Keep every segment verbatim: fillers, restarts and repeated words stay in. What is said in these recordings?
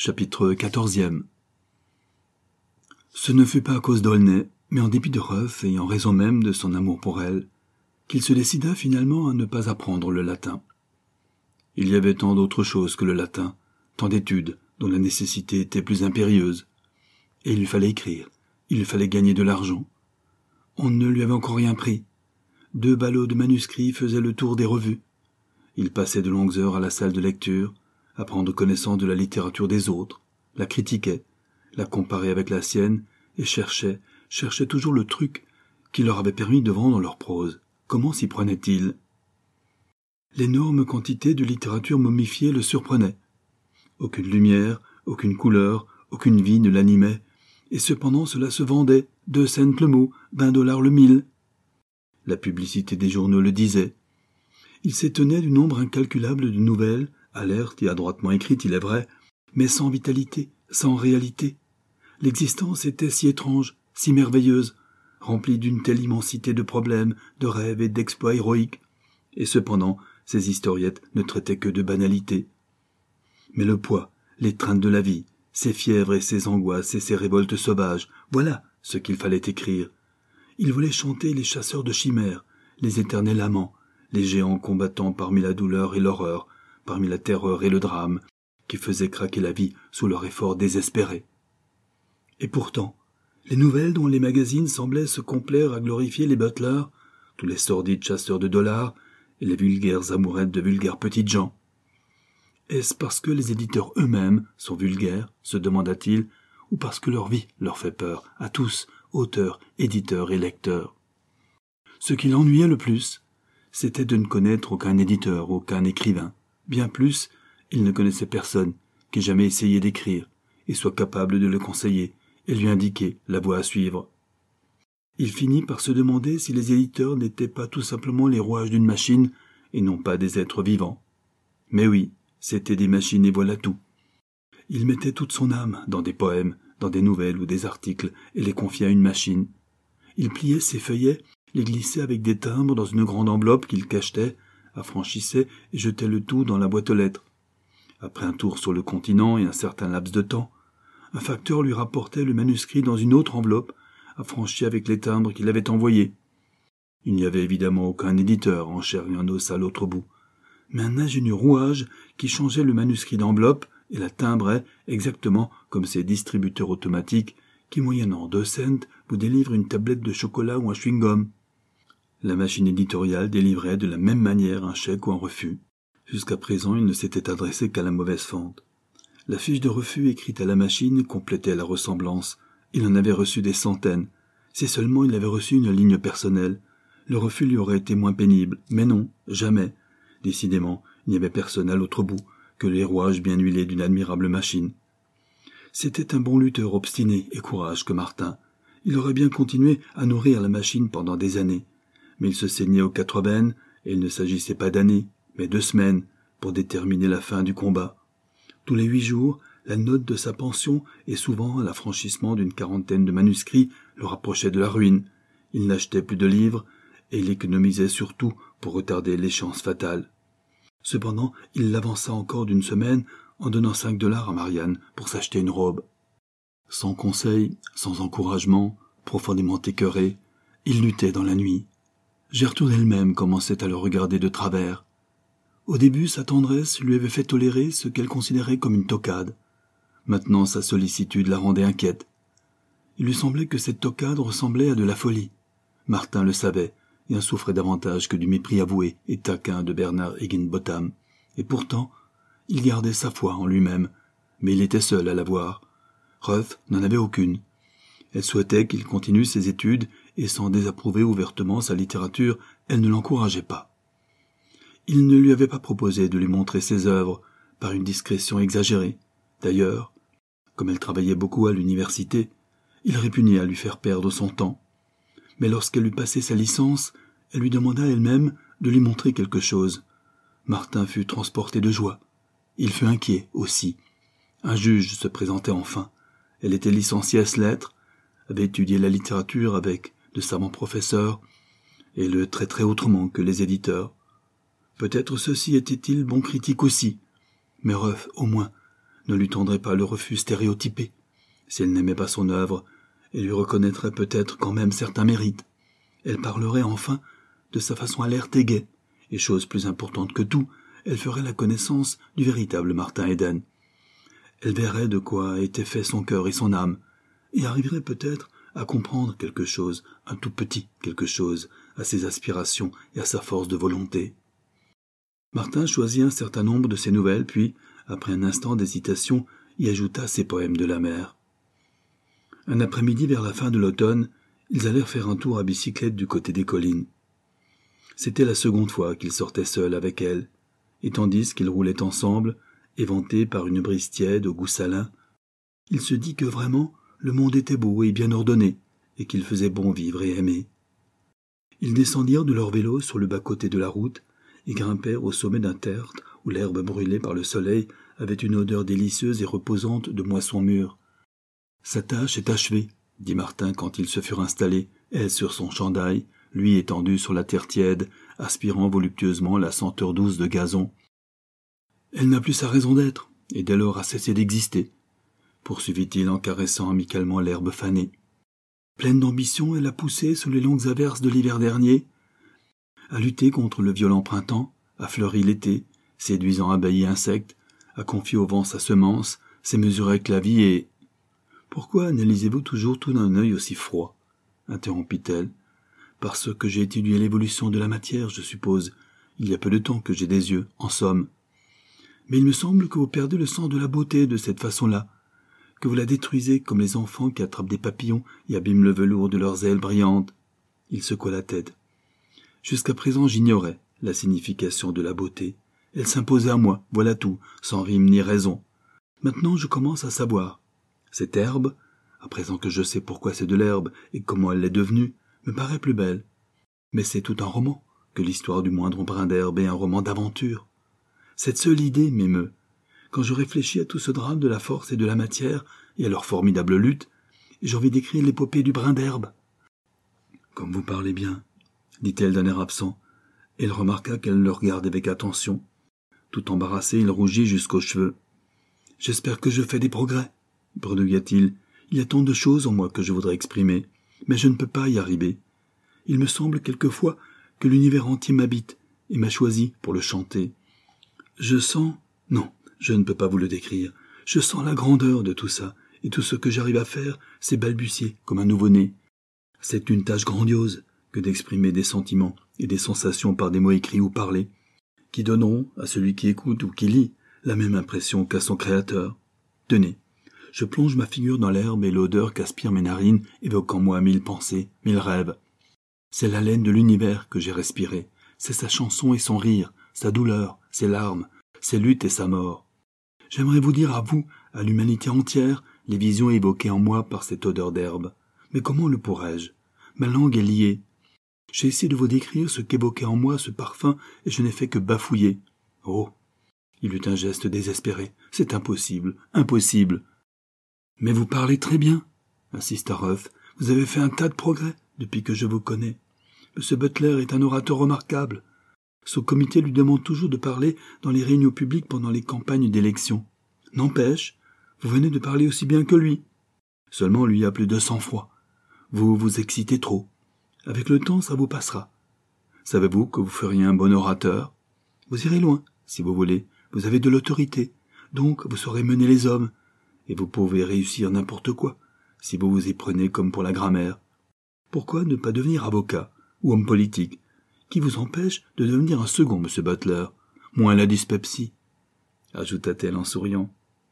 chapitre quatorzième. Ce ne fut pas à cause d'Aulnay, mais en dépit de Ruff et en raison même de son amour pour elle, qu'il se décida finalement à ne pas apprendre le latin. Il y avait tant d'autres choses que le latin, tant d'études dont la nécessité était plus impérieuse. Et il lui fallait écrire, il lui fallait gagner de l'argent. On ne lui avait encore rien pris. Deux ballots de manuscrits faisaient le tour des revues. Il passait de longues heures à la salle de lecture, à prendre connaissance de la littérature des autres, la critiquait, la comparait avec la sienne, et cherchait, cherchait toujours le truc qui leur avait permis de vendre leur prose. Comment s'y prenait-il? L'énorme quantité de littérature momifiée le surprenait. Aucune lumière, aucune couleur, aucune vie ne l'animait, et cependant cela se vendait, deux cents le mot, vingt dollars le mille. La publicité des journaux le disait. Il s'étonnait du nombre incalculable de nouvelles, alertes et adroitement écrites, il est vrai, mais sans vitalité, sans réalité. L'existence était si étrange, si merveilleuse, remplie d'une telle immensité de problèmes, de rêves et d'exploits héroïques, et cependant ces historiettes ne traitaient que de banalités. Mais le poids, l'étreinte de la vie, ses fièvres et ses angoisses et ses révoltes sauvages, voilà ce qu'il fallait écrire. Il voulait chanter les chasseurs de chimères, les éternels amants, les géants combattant parmi la douleur et l'horreur, parmi la terreur et le drame, qui faisaient craquer la vie sous leur effort désespéré. Et pourtant, les nouvelles dont les magazines semblaient se complaire à glorifier les butlers, tous les sordides chasseurs de dollars, et les vulgaires amourettes de vulgaires petites gens. Est-ce parce que les éditeurs eux-mêmes sont vulgaires, se demanda-t-il, ou parce que leur vie leur fait peur, à tous, auteurs, éditeurs et lecteurs? Ce qui l'ennuyait le plus, c'était de ne connaître aucun éditeur, aucun écrivain. Bien plus, il ne connaissait personne qui ait jamais essayé d'écrire, et soit capable de le conseiller, et lui indiquer la voie à suivre. Il finit par se demander si les éditeurs n'étaient pas tout simplement les rouages d'une machine, et non pas des êtres vivants. Mais oui, c'étaient des machines et voilà tout. Il mettait toute son âme dans des poèmes, dans des nouvelles ou des articles, et les confiait à une machine. Il pliait ses feuillets, les glissait avec des timbres dans une grande enveloppe qu'il cachetait, affranchissait et jetait le tout dans la boîte aux lettres. Après un tour sur le continent et un certain laps de temps, un facteur lui rapportait le manuscrit dans une autre enveloppe, affranchie avec les timbres qu'il avait envoyés. Il n'y avait évidemment aucun éditeur en chair et en os à l'autre bout, mais un ingénieux rouage qui changeait le manuscrit d'enveloppe et la timbrait exactement comme ces distributeurs automatiques qui, moyennant deux cents, vous délivrent une tablette de chocolat ou un chewing-gum. La machine éditoriale délivrait de la même manière un chèque ou un refus. Jusqu'à présent, il ne s'était adressé qu'à la mauvaise fente. La fiche de refus écrite à la machine complétait la ressemblance. Il en avait reçu des centaines. Si seulement il avait reçu une ligne personnelle, le refus lui aurait été moins pénible. Mais non, jamais. Décidément, il n'y avait personne à l'autre bout que les rouages bien huilés d'une admirable machine. C'était un bon lutteur obstiné et courage que Martin. Il aurait bien continué à nourrir la machine pendant des années. Mais il se saignait aux quatre veines, et il ne s'agissait pas d'années, mais de semaines, pour déterminer la fin du combat. Tous les huit jours, la note de sa pension et souvent l'affranchissement d'une quarantaine de manuscrits le rapprochait de la ruine. Il n'achetait plus de livres, et il économisait surtout pour retarder l'échéance fatale. Cependant, il l'avança encore d'une semaine en donnant cinq dollars à Marianne pour s'acheter une robe. Sans conseil, sans encouragement, profondément écœuré, il luttait dans la nuit. Gertrude elle-même commençait à le regarder de travers. Au début, sa tendresse lui avait fait tolérer ce qu'elle considérait comme une toquade. Maintenant, sa sollicitude la rendait inquiète. Il lui semblait que cette toquade ressemblait à de la folie. Martin le savait, et en souffrait davantage que du mépris avoué et taquin de Bernard Higginbotham. Et pourtant, il gardait sa foi en lui-même, mais il était seul à la voir. Ruth n'en avait aucune. Elle souhaitait qu'il continue ses études, et sans désapprouver ouvertement sa littérature, elle ne l'encourageait pas. Il ne lui avait pas proposé de lui montrer ses œuvres, par une discrétion exagérée. D'ailleurs, comme elle travaillait beaucoup à l'université, il répugnait à lui faire perdre son temps. Mais lorsqu'elle eut passé sa licence, elle lui demanda elle-même de lui montrer quelque chose. Martin fut transporté de joie. Il fut inquiet aussi. Un juge se présentait enfin. Elle était licenciée à lettres, avait étudié la littérature avec de savants professeurs, et le traiterait autrement que les éditeurs. Peut-être ceux-ci étaient-ils bons critiques aussi, mais Ruff, au moins, ne lui tendrait pas le refus stéréotypé. Si elle n'aimait pas son œuvre, elle lui reconnaîtrait peut-être quand même certains mérites. Elle parlerait enfin de sa façon alerte et gaie, et chose plus importante que tout, elle ferait la connaissance du véritable Martin Eden. Elle verrait de quoi étaient faits son cœur et son âme, et arriverait peut-être à comprendre quelque chose, un tout petit quelque chose, à ses aspirations et à sa force de volonté. Martin choisit un certain nombre de ses nouvelles, puis, après un instant d'hésitation, y ajouta ses poèmes de la mer. Un après-midi vers la fin de l'automne, ils allèrent faire un tour à bicyclette du côté des collines. C'était la seconde fois qu'il sortait seul avec elle, et tandis qu'ils roulaient ensemble, éventés par une brise tiède au goût salin, il se dit que vraiment le monde était beau et bien ordonné, et qu'il faisait bon vivre et aimer. Ils descendirent de leur vélo sur le bas-côté de la route, et grimpèrent au sommet d'un tertre où l'herbe brûlée par le soleil avait une odeur délicieuse et reposante de moisson mûre. « Sa tâche est achevée, » dit Martin quand ils se furent installés, elle sur son chandail, lui étendu sur la terre tiède, aspirant voluptueusement la senteur douce de gazon. « Elle n'a plus sa raison d'être, et dès lors a cessé d'exister, » poursuivit-il en caressant amicalement l'herbe fanée. Pleine d'ambition, elle a poussé sous les longues averses de l'hiver dernier, a lutté contre le violent printemps, a fleuri l'été, séduisant abeilles et insectes, a confié au vent sa semence, s'est mesurée avec la vie et... « Pourquoi analysez-vous toujours tout d'un œil aussi froid ?» interrompit-elle. « Parce que j'ai étudié l'évolution de la matière, je suppose. Il y a peu de temps que j'ai des yeux, en somme. Mais il me semble que vous perdez le sens de la beauté de cette façon-là, que vous la détruisez comme les enfants qui attrapent des papillons et abîment le velours de leurs ailes brillantes. » Il secoua la tête. « Jusqu'à présent, j'ignorais la signification de la beauté. Elle s'imposait à moi, voilà tout, sans rime ni raison. Maintenant, je commence à savoir. Cette herbe, à présent que je sais pourquoi c'est de l'herbe et comment elle l'est devenue, me paraît plus belle. Mais c'est tout un roman, que l'histoire du moindre brin d'herbe est un roman d'aventure. Cette seule idée m'émeut. Quand je réfléchis à tout ce drame de la force et de la matière, et à leur formidable lutte, j'ai envie d'écrire l'épopée du brin d'herbe. »« Comme vous parlez bien, » dit-elle d'un air absent. Elle remarqua qu'elle le regardait avec attention. Tout embarrassé, il rougit jusqu'aux cheveux. « J'espère que je fais des progrès, » bredouilla-t-il. « Il y a tant de choses en moi que je voudrais exprimer, mais je ne peux pas y arriver. Il me semble quelquefois que l'univers entier m'habite et m'a choisi pour le chanter. Je sens... Non, je ne peux pas vous le décrire. Je sens la grandeur de tout ça, et tout ce que j'arrive à faire, c'est balbutier comme un nouveau-né. C'est une tâche grandiose que d'exprimer des sentiments et des sensations par des mots écrits ou parlés, qui donneront à celui qui écoute ou qui lit la même impression qu'à son créateur. Tenez, je plonge ma figure dans l'herbe et l'odeur qu'aspirent mes narines évoque en moi mille pensées, mille rêves. C'est l'haleine de l'univers que j'ai respiré, c'est sa chanson et son rire, sa douleur, ses larmes, ses luttes et sa mort. J'aimerais vous dire à vous, à l'humanité entière, les visions évoquées en moi par cette odeur d'herbe. Mais comment le pourrais-je? Ma langue est liée. J'ai essayé de vous décrire ce qu'évoquait en moi ce parfum et je n'ai fait que bafouiller. Oh !» Il eut un geste désespéré. « C'est impossible, impossible. »« Mais vous parlez très bien, » insista Ruff. « Vous avez fait un tas de progrès depuis que je vous connais. M. Butler est un orateur remarquable. Son comité lui demande toujours de parler dans les réunions publiques pendant les campagnes d'élection. N'empêche, vous venez de parler aussi bien que lui. Seulement lui a plus de sang-froid. Vous vous excitez trop. Avec le temps, ça vous passera. Savez-vous que vous feriez un bon orateur? Vous irez loin, si vous voulez. Vous avez de l'autorité. Donc, vous saurez mener les hommes. Et vous pouvez réussir n'importe quoi, si vous vous y prenez comme pour la grammaire. Pourquoi ne pas devenir avocat ou homme politique? Qui vous empêche de devenir un second, M. Butler? Moins la dyspepsie, ajouta-t-elle en souriant.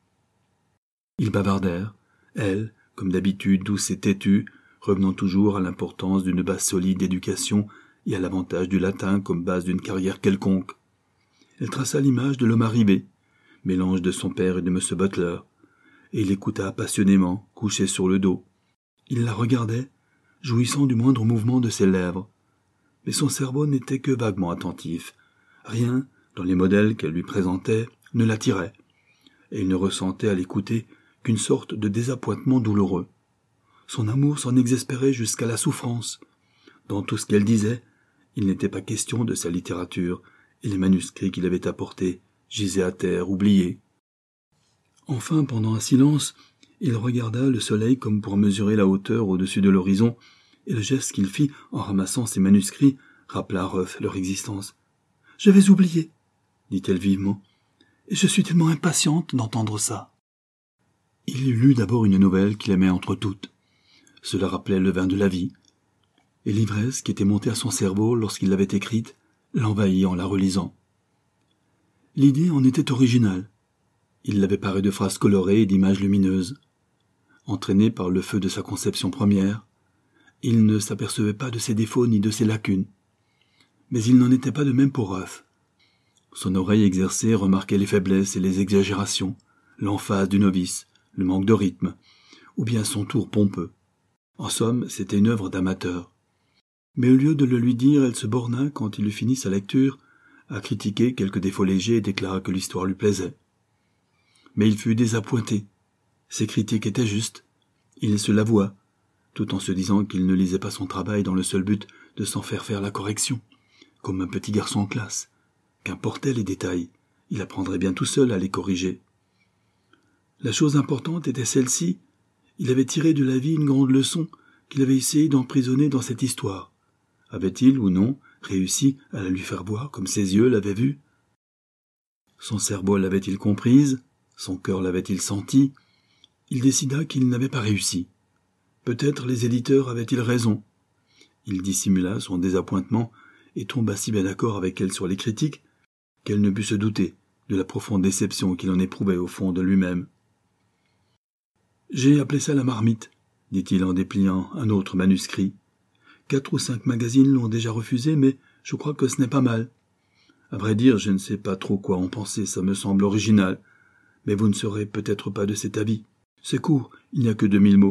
Ils bavardèrent, elle, comme d'habitude douce et têtue, revenant toujours à l'importance d'une base solide d'éducation et à l'avantage du latin comme base d'une carrière quelconque. Elle traça l'image de l'homme arrivé, mélange de son père et de M. Butler, et il écouta passionnément, couché sur le dos. Il la regardait, jouissant du moindre mouvement de ses lèvres. Mais son cerveau n'était que vaguement attentif. Rien, dans les modèles qu'elle lui présentait, ne l'attirait, et il ne ressentait à l'écouter qu'une sorte de désappointement douloureux. Son amour s'en exaspérait jusqu'à la souffrance. Dans tout ce qu'elle disait, il n'était pas question de sa littérature, et les manuscrits qu'il avait apportés gisaient à terre, oubliés. Enfin, pendant un silence, il regarda le soleil comme pour mesurer la hauteur au-dessus de l'horizon, et le geste qu'il fit en ramassant ses manuscrits rappela à Ruth leur existence. « J'avais oublié, dit-elle vivement, et je suis tellement impatiente d'entendre ça. » Il lut d'abord une nouvelle qu'il aimait entre toutes. Cela rappelait le vin de la vie, et l'ivresse qui était montée à son cerveau lorsqu'il l'avait écrite l'envahit en la relisant. L'idée en était originale. Il l'avait parée de phrases colorées et d'images lumineuses. Entraîné par le feu de sa conception première, il ne s'apercevait pas de ses défauts ni de ses lacunes. Mais il n'en était pas de même pour Ruth. Son oreille exercée remarquait les faiblesses et les exagérations, l'emphase du novice, le manque de rythme, ou bien son tour pompeux. En somme, c'était une œuvre d'amateur. Mais au lieu de le lui dire, elle se borna, quand il eut fini sa lecture, à critiquer quelques défauts légers et déclara que l'histoire lui plaisait. Mais il fut désappointé. Ses critiques étaient justes. Il se l'avoua, tout en se disant qu'il ne lisait pas son travail dans le seul but de s'en faire faire la correction, comme un petit garçon en classe. Qu'importaient les détails, il apprendrait bien tout seul à les corriger. La chose importante était celle-ci, il avait tiré de la vie une grande leçon qu'il avait essayé d'emprisonner dans cette histoire. Avait-il, ou non, réussi à la lui faire voir comme ses yeux l'avaient vue? Son cerveau l'avait-il comprise? Son cœur l'avait-il senti? Il décida qu'il n'avait pas réussi. Peut-être les éditeurs avaient-ils raison. Il dissimula son désappointement et tomba si bien d'accord avec elle sur les critiques qu'elle ne put se douter de la profonde déception qu'il en éprouvait au fond de lui-même. « J'ai appelé ça la marmite, » dit-il en dépliant un autre manuscrit. « Quatre ou cinq magazines l'ont déjà refusé, mais je crois que ce n'est pas mal. À vrai dire, je ne sais pas trop quoi en penser, ça me semble original, mais vous ne serez peut-être pas de cet avis. C'est court, il n'y a que deux mille mots. »«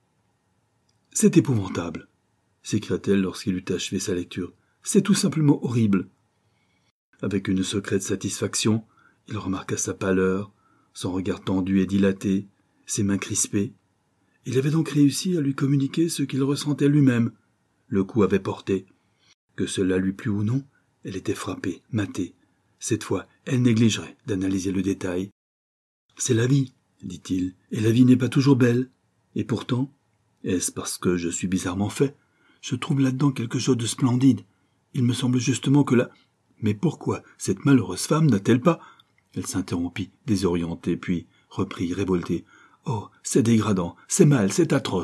C'est épouvantable, » s'écria-t-elle lorsqu'il eut achevé sa lecture. « C'est tout simplement horrible. » Avec une secrète satisfaction, il remarqua sa pâleur, son regard tendu et dilaté, ses mains crispées. Il avait donc réussi à lui communiquer ce qu'il ressentait lui-même. Le coup avait porté. Que cela lui plût ou non, elle était frappée, matée. Cette fois, elle négligerait d'analyser le détail. « C'est la vie, » dit-il, « et la vie n'est pas toujours belle. Et pourtant, est-ce parce que je suis bizarrement fait? Je trouve là-dedans quelque chose de splendide. Il me semble justement que la... Mais pourquoi cette malheureuse femme n'a-t-elle pas... » Elle s'interrompit, désorientée, puis reprit, révoltée. « Oh, c'est dégradant, c'est mal, c'est atroce. »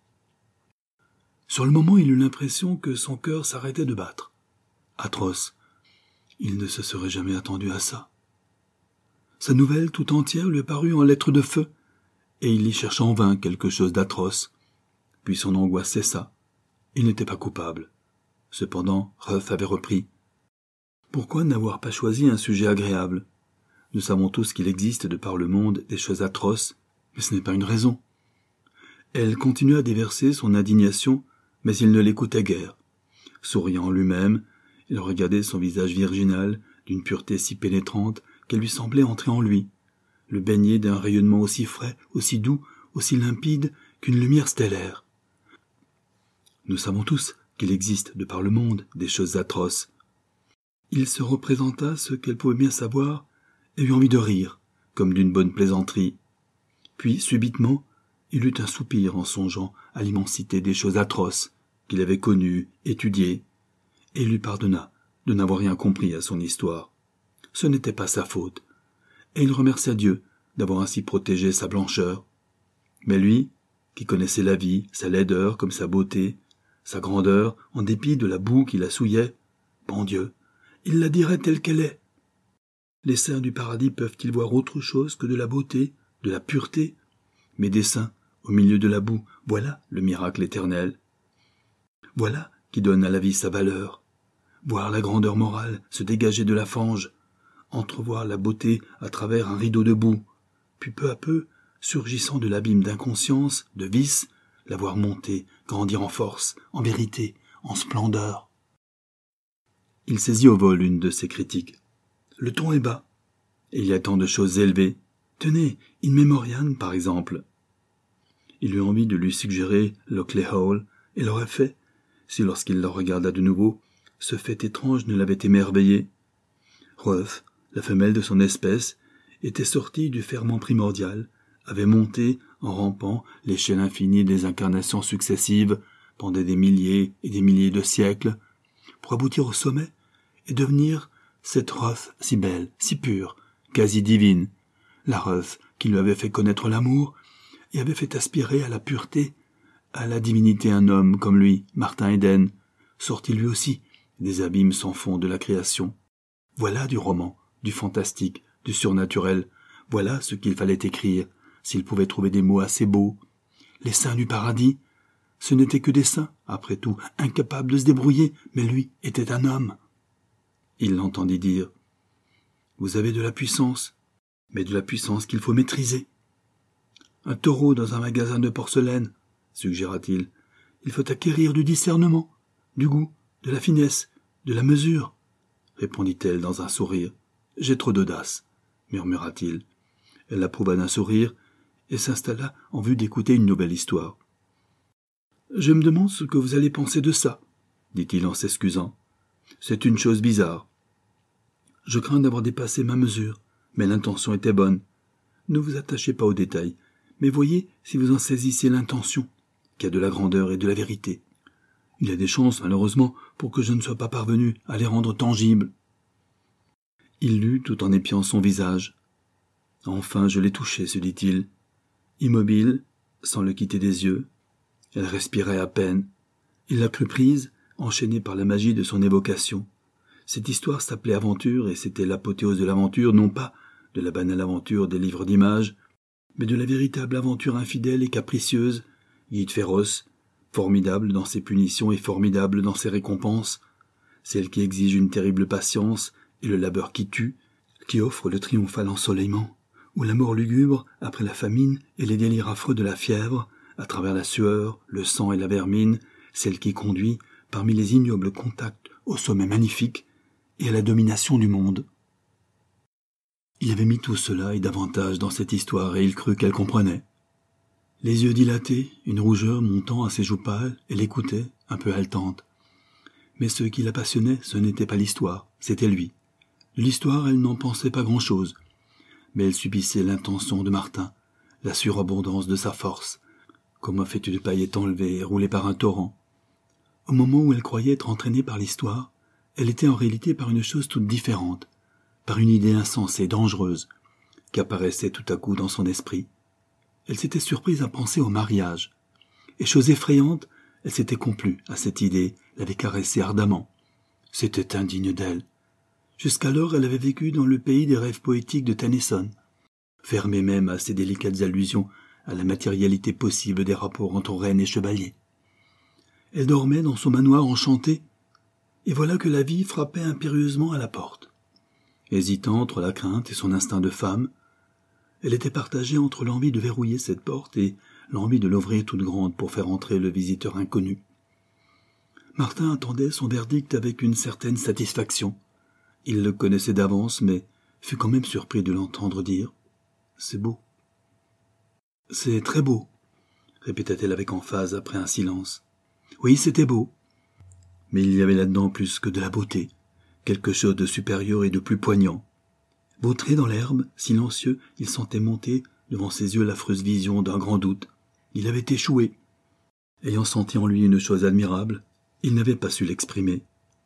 Sur le moment, il eut l'impression que son cœur s'arrêtait de battre. Atroce. Il ne se serait jamais attendu à ça. Sa nouvelle tout entière lui parut en lettres de feu, et il y chercha en vain quelque chose d'atroce. Puis son angoisse cessa. Il n'était pas coupable. Cependant, Ruth avait repris. Pourquoi n'avoir pas choisi un sujet agréable? Nous savons tous qu'il existe de par le monde des choses atroces, mais ce n'est pas une raison. Elle continua à déverser son indignation, mais il ne l'écoutait guère. Souriant lui-même, il regardait son visage virginal, d'une pureté si pénétrante qu'elle lui semblait entrer en lui, le baigner d'un rayonnement aussi frais, aussi doux, aussi limpide qu'une lumière stellaire. Nous savons tous qu'il existe de par le monde des choses atroces. Il se représenta ce qu'elle pouvait bien savoir et eut envie de rire, comme d'une bonne plaisanterie. Puis, subitement, il eut un soupir en songeant à l'immensité des choses atroces qu'il avait connues, étudiées, et lui pardonna de n'avoir rien compris à son histoire. Ce n'était pas sa faute, et il remercia Dieu d'avoir ainsi protégé sa blancheur. Mais lui, qui connaissait la vie, sa laideur comme sa beauté, sa grandeur, en dépit de la boue qui la souillait, bon Dieu, il la dirait telle qu'elle est. Les saints du paradis peuvent-ils voir autre chose que de la beauté, de la pureté? Mais des saints, au milieu de la boue, voilà le miracle éternel. Voilà qui donne à la vie sa valeur. Voir la grandeur morale se dégager de la fange, entrevoir la beauté à travers un rideau de boue, puis peu à peu, surgissant de l'abîme d'inconscience, de vice, la voir monter, grandir en force, en vérité, en splendeur. Il saisit au vol une de ces critiques. Le ton est bas, et il y a tant de choses élevées. Tenez, In Memoriam, par exemple. Il eut envie de lui suggérer Lockley Hall, et l'aurait fait, si lorsqu'il la regarda de nouveau, ce fait étrange ne l'avait émerveillé. Ruth, la femelle de son espèce, était sorti du ferment primordial, avait monté, en rampant, l'échelle infinie des incarnations successives, pendant des milliers et des milliers de siècles, pour aboutir au sommet et devenir cette Ruth si belle, si pure, quasi divine, la Ruth qui lui avait fait connaître l'amour et avait fait aspirer à la pureté, à la divinité un homme comme lui, Martin Eden, sorti lui aussi des abîmes sans fond de la création. Voilà du roman, du fantastique, du surnaturel, voilà ce qu'il fallait écrire, s'il pouvait trouver des mots assez beaux. Les saints du paradis, ce n'étaient que des saints, après tout, incapables de se débrouiller, mais lui était un homme. Il l'entendit dire « Vous avez de la puissance, mais de la puissance qu'il faut maîtriser. »« Un taureau dans un magasin de porcelaine, » suggéra-t-il. « Il faut acquérir du discernement, du goût, de la finesse, de la mesure. » répondit-elle dans un sourire. « J'ai trop d'audace, » murmura-t-il. Elle l'approuva d'un sourire et s'installa en vue d'écouter une nouvelle histoire. « Je me demande ce que vous allez penser de ça, » dit-il en s'excusant. « C'est une chose bizarre. Je crains d'avoir dépassé ma mesure, mais l'intention était bonne. Ne vous attachez pas aux détails, mais voyez si vous en saisissez l'intention, qu'il y a de la grandeur et de la vérité. Il y a des chances, malheureusement, pour que je ne sois pas parvenu à les rendre tangibles. » Il lut tout en épiant son visage. « Enfin, je l'ai touché, se dit-il. Immobile, sans le quitter des yeux. Elle respirait à peine. Il l'a crut prise, enchaînée par la magie de son évocation. Cette histoire s'appelait aventure, et c'était l'apothéose de l'aventure, non pas de la banale aventure des livres d'images, mais de la véritable aventure infidèle et capricieuse, guide féroce, formidable dans ses punitions et formidable dans ses récompenses, celle qui exige une terrible patience et le labeur qui tue, qui offre le triomphal ensoleillement, ou la mort lugubre après la famine et les délires affreux de la fièvre, à travers la sueur, le sang et la vermine, celle qui conduit, parmi les ignobles contacts, au sommet magnifique et à la domination du monde. Il avait mis tout cela et davantage dans cette histoire, et il crut qu'elle comprenait. Les yeux dilatés, une rougeur montant à ses joues pâles, elle écoutait, un peu haletante. Mais ce qui la passionnait, ce n'était pas l'histoire, c'était lui. L'histoire, elle n'en pensait pas grand-chose, mais elle subissait l'intention de Martin, la surabondance de sa force, comme un fétu de paillettes enlevé et roulé par un torrent. Au moment où elle croyait être entraînée par l'histoire, elle était en réalité par une chose toute différente, par une idée insensée, dangereuse, qui apparaissait tout à coup dans son esprit. Elle s'était surprise à penser au mariage, et chose effrayante, elle s'était complue à cette idée, l'avait caressée ardemment. C'était indigne d'elle. Jusqu'alors, elle avait vécu dans le pays des rêves poétiques de Tennyson, fermée même à ces délicates allusions à la matérialité possible des rapports entre reine et chevalier. Elle dormait dans son manoir enchanté, et voilà que la vie frappait impérieusement à la porte. Hésitant entre la crainte et son instinct de femme, elle était partagée entre l'envie de verrouiller cette porte et l'envie de l'ouvrir toute grande pour faire entrer le visiteur inconnu. Martin attendait son verdict avec une certaine satisfaction. Il le connaissait d'avance, mais fut quand même surpris de l'entendre dire « C'est beau. »« C'est très beau, » répéta-t-elle avec emphase après un silence. « Oui, c'était beau. » Mais il y avait là-dedans plus que de la beauté, quelque chose de supérieur et de plus poignant. Vautré dans l'herbe, silencieux, il sentait monter devant ses yeux l'affreuse vision d'un grand doute. Il avait échoué. Ayant senti en lui une chose admirable, il n'avait pas su l'exprimer.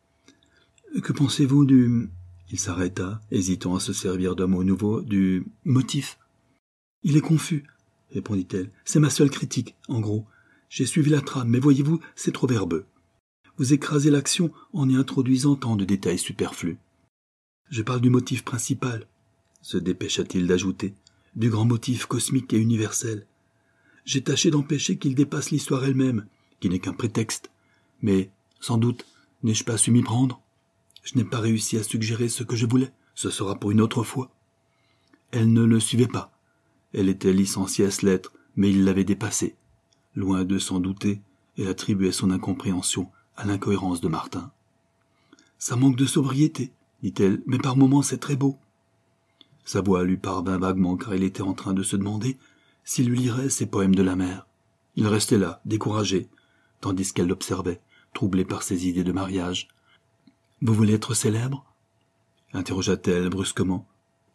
« Que pensez-vous du... » Il s'arrêta, hésitant à se servir d'un mot nouveau, du « motif ». « Il est confus, » répondit-elle. « C'est ma seule critique, en gros. J'ai suivi la trame, mais voyez-vous, c'est trop verbeux. Vous écrasez l'action en y introduisant tant de détails superflus. Je parle du motif principal, » se dépêcha-t-il d'ajouter, « du grand motif cosmique et universel. J'ai tâché d'empêcher qu'il dépasse l'histoire elle-même, qui n'est qu'un prétexte. Mais, sans doute, n'ai-je pas su m'y prendre? Je n'ai pas réussi à suggérer ce que je voulais, ce sera pour une autre fois. » Elle ne le suivait pas. Elle était licenciée à ce lettre, mais il l'avait dépassée. Loin de s'en douter, elle attribuait son incompréhension à l'incohérence de Martin. « Ça manque de sobriété, » dit-elle, « mais par moments c'est très beau. » Sa voix lui parvint vaguement, car il était en train de se demander s'il lui lirait ses poèmes de la mer. Il restait là, découragé, tandis qu'elle l'observait, troublée par ses idées de mariage. « Vous voulez être célèbre ?» interrogea-t-elle brusquement. « Oui, »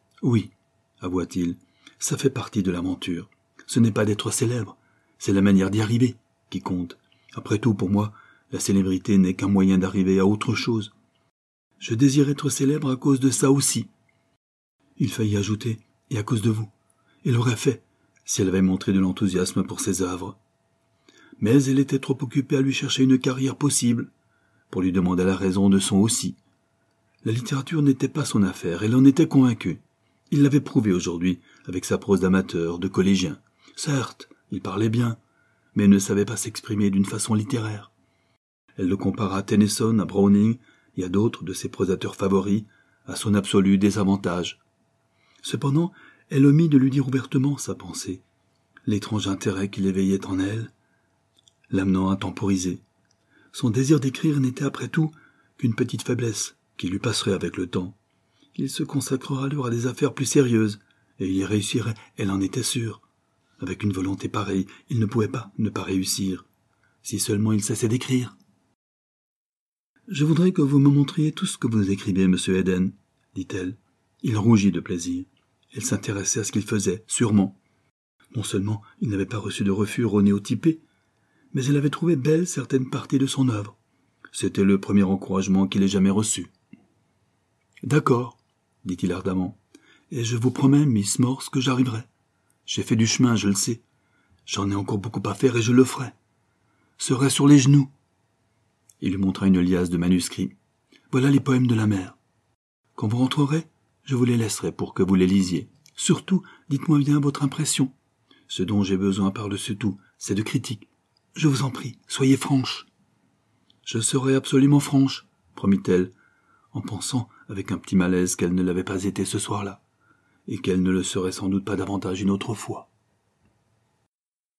avoua-t-il. Ça fait partie de l'aventure. Ce n'est pas d'être célèbre, c'est la manière d'y arriver qui compte. Après tout, pour moi, la célébrité n'est qu'un moyen d'arriver à autre chose. Je désire être célèbre à cause de ça aussi. Il faillit ajouter, et à cause de vous. Il l'aurait fait, si elle avait montré de l'enthousiasme pour ses œuvres. Mais elle était trop occupée à lui chercher une carrière possible, pour lui demander la raison de son aussi. La littérature n'était pas son affaire, elle en était convaincue. Il l'avait prouvé aujourd'hui, avec sa prose d'amateur, de collégien. Certes, il parlait bien, mais ne savait pas s'exprimer d'une façon littéraire. Elle le compara à Tennyson, à Browning et à d'autres de ses prosateurs favoris, à son absolu désavantage. Cependant, elle omit de lui dire ouvertement sa pensée, l'étrange intérêt qu'il éveillait en elle, l'amenant à temporiser. Son désir d'écrire n'était après tout qu'une petite faiblesse qui lui passerait avec le temps. Il se consacrera alors à des affaires plus sérieuses, et il y réussirait, elle en était sûre. Avec une volonté pareille, il ne pouvait pas ne pas réussir. Si seulement il cessait d'écrire. « Je voudrais que vous me montriez tout ce que vous écrivez, monsieur Eden, » dit-elle. Il rougit de plaisir. Elle s'intéressait à ce qu'il faisait, sûrement. Non seulement il n'avait pas reçu de refus ronéotypé, mais elle avait trouvé belle certaines parties de son œuvre. C'était le premier encouragement qu'il ait jamais reçu. « D'accord, » dit-il ardemment, « et je vous promets, Miss Morse, que j'arriverai. J'ai fait du chemin, je le sais. J'en ai encore beaucoup à faire et je le ferai. Serai sur les genoux. » Il lui montra une liasse de manuscrits. « Voilà les poèmes de la mer. Quand vous rentrerez, je vous les laisserai pour que vous les lisiez. Surtout, dites-moi bien votre impression. Ce dont j'ai besoin par-dessus tout, c'est de critiques. Je vous en prie, soyez franche. »« Je serai absolument franche, » promit-elle, en pensant avec un petit malaise qu'elle ne l'avait pas été ce soir-là, et qu'elle ne le serait sans doute pas davantage une autre fois.